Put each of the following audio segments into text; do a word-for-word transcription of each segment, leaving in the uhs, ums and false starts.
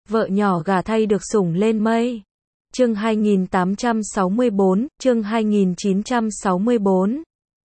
Vợ nhỏ gả thay được sủng lên mây. Chương hai nghìn tám trăm sáu mươi bốn, chương hai nghìn chín trăm sáu mươi bốn.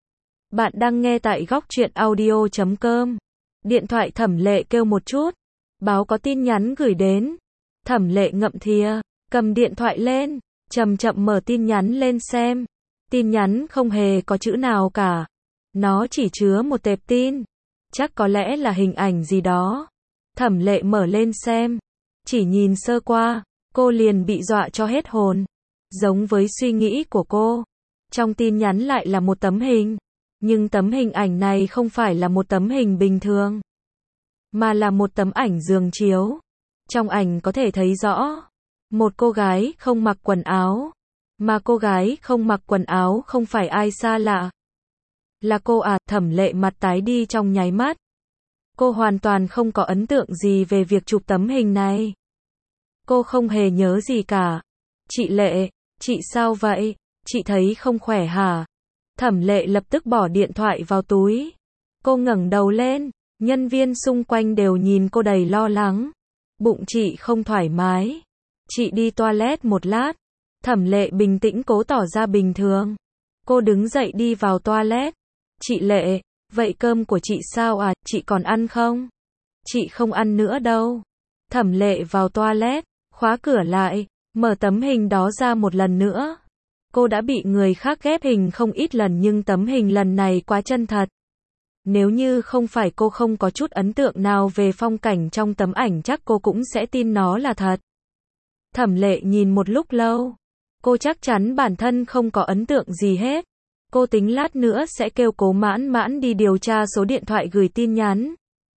Bạn đang nghe tại góc truyện audio chấm com. Điện thoại Thẩm Lệ kêu một chút. Báo có tin nhắn gửi đến. Thẩm Lệ ngậm thìa, cầm điện thoại lên, chậm chậm mở tin nhắn lên xem. Tin nhắn không hề có chữ nào cả. Nó chỉ chứa một tệp tin. Chắc có lẽ là hình ảnh gì đó. Thẩm Lệ mở lên xem. Chỉ nhìn sơ qua, cô liền bị dọa cho hết hồn. Giống với suy nghĩ của cô. Trong tin nhắn lại là một tấm hình. Nhưng tấm hình ảnh này không phải là một tấm hình bình thường. Mà là một tấm ảnh giường chiếu. Trong ảnh có thể thấy rõ. Một cô gái không mặc quần áo. Mà cô gái không mặc quần áo không phải ai xa lạ. Là cô à. Thẩm Lệ mặt tái đi trong nháy mắt. Cô hoàn toàn không có ấn tượng gì về việc chụp tấm hình này. Cô không hề nhớ gì cả. Chị Lệ, chị sao vậy? Chị thấy không khỏe hả? Thẩm Lệ lập tức bỏ điện thoại vào túi. Cô ngẩng đầu lên, nhân viên xung quanh đều nhìn cô đầy lo lắng. Bụng chị không thoải mái. Chị đi toilet một lát. Thẩm Lệ bình tĩnh cố tỏ ra bình thường. Cô đứng dậy đi vào toilet. Chị Lệ, vậy cơm của chị sao à? Chị còn ăn không? Chị không ăn nữa đâu. Thẩm Lệ vào toilet, khóa cửa lại, mở tấm hình đó ra một lần nữa. Cô đã bị người khác ghép hình không ít lần nhưng tấm hình lần này quá chân thật. Nếu như không phải cô không có chút ấn tượng nào về phong cảnh trong tấm ảnh chắc cô cũng sẽ tin nó là thật. Thẩm Lệ nhìn một lúc lâu. Cô chắc chắn bản thân không có ấn tượng gì hết. Cô tính lát nữa sẽ kêu Cố Mãn Mãn đi điều tra số điện thoại gửi tin nhắn.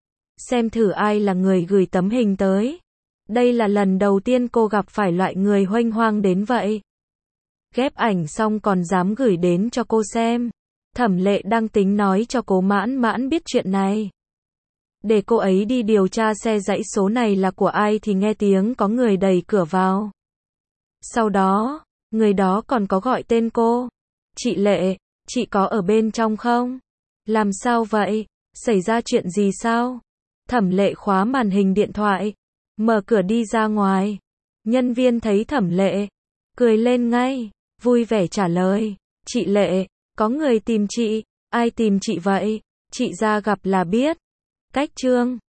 Xem thử ai là người gửi tấm hình tới. Đây là lần đầu tiên cô gặp phải loại người huênh hoang đến vậy. Ghép ảnh xong còn dám gửi đến cho cô xem. Thẩm Lệ đang tính nói cho Cố Mãn Mãn biết chuyện này. Để cô ấy đi điều tra xe dãy số này là của ai thì nghe tiếng có người đẩy cửa vào. Sau đó, người đó còn có gọi tên cô. Chị Lệ, chị có ở bên trong không? Làm sao vậy? Xảy ra chuyện gì sao? Thẩm Lệ khóa màn hình điện thoại. Mở cửa đi ra ngoài. Nhân viên thấy Thẩm Lệ. Cười lên ngay. Vui vẻ trả lời. Chị Lệ, có người tìm chị. Ai tìm chị vậy? Chị ra gặp là biết. Cách chương.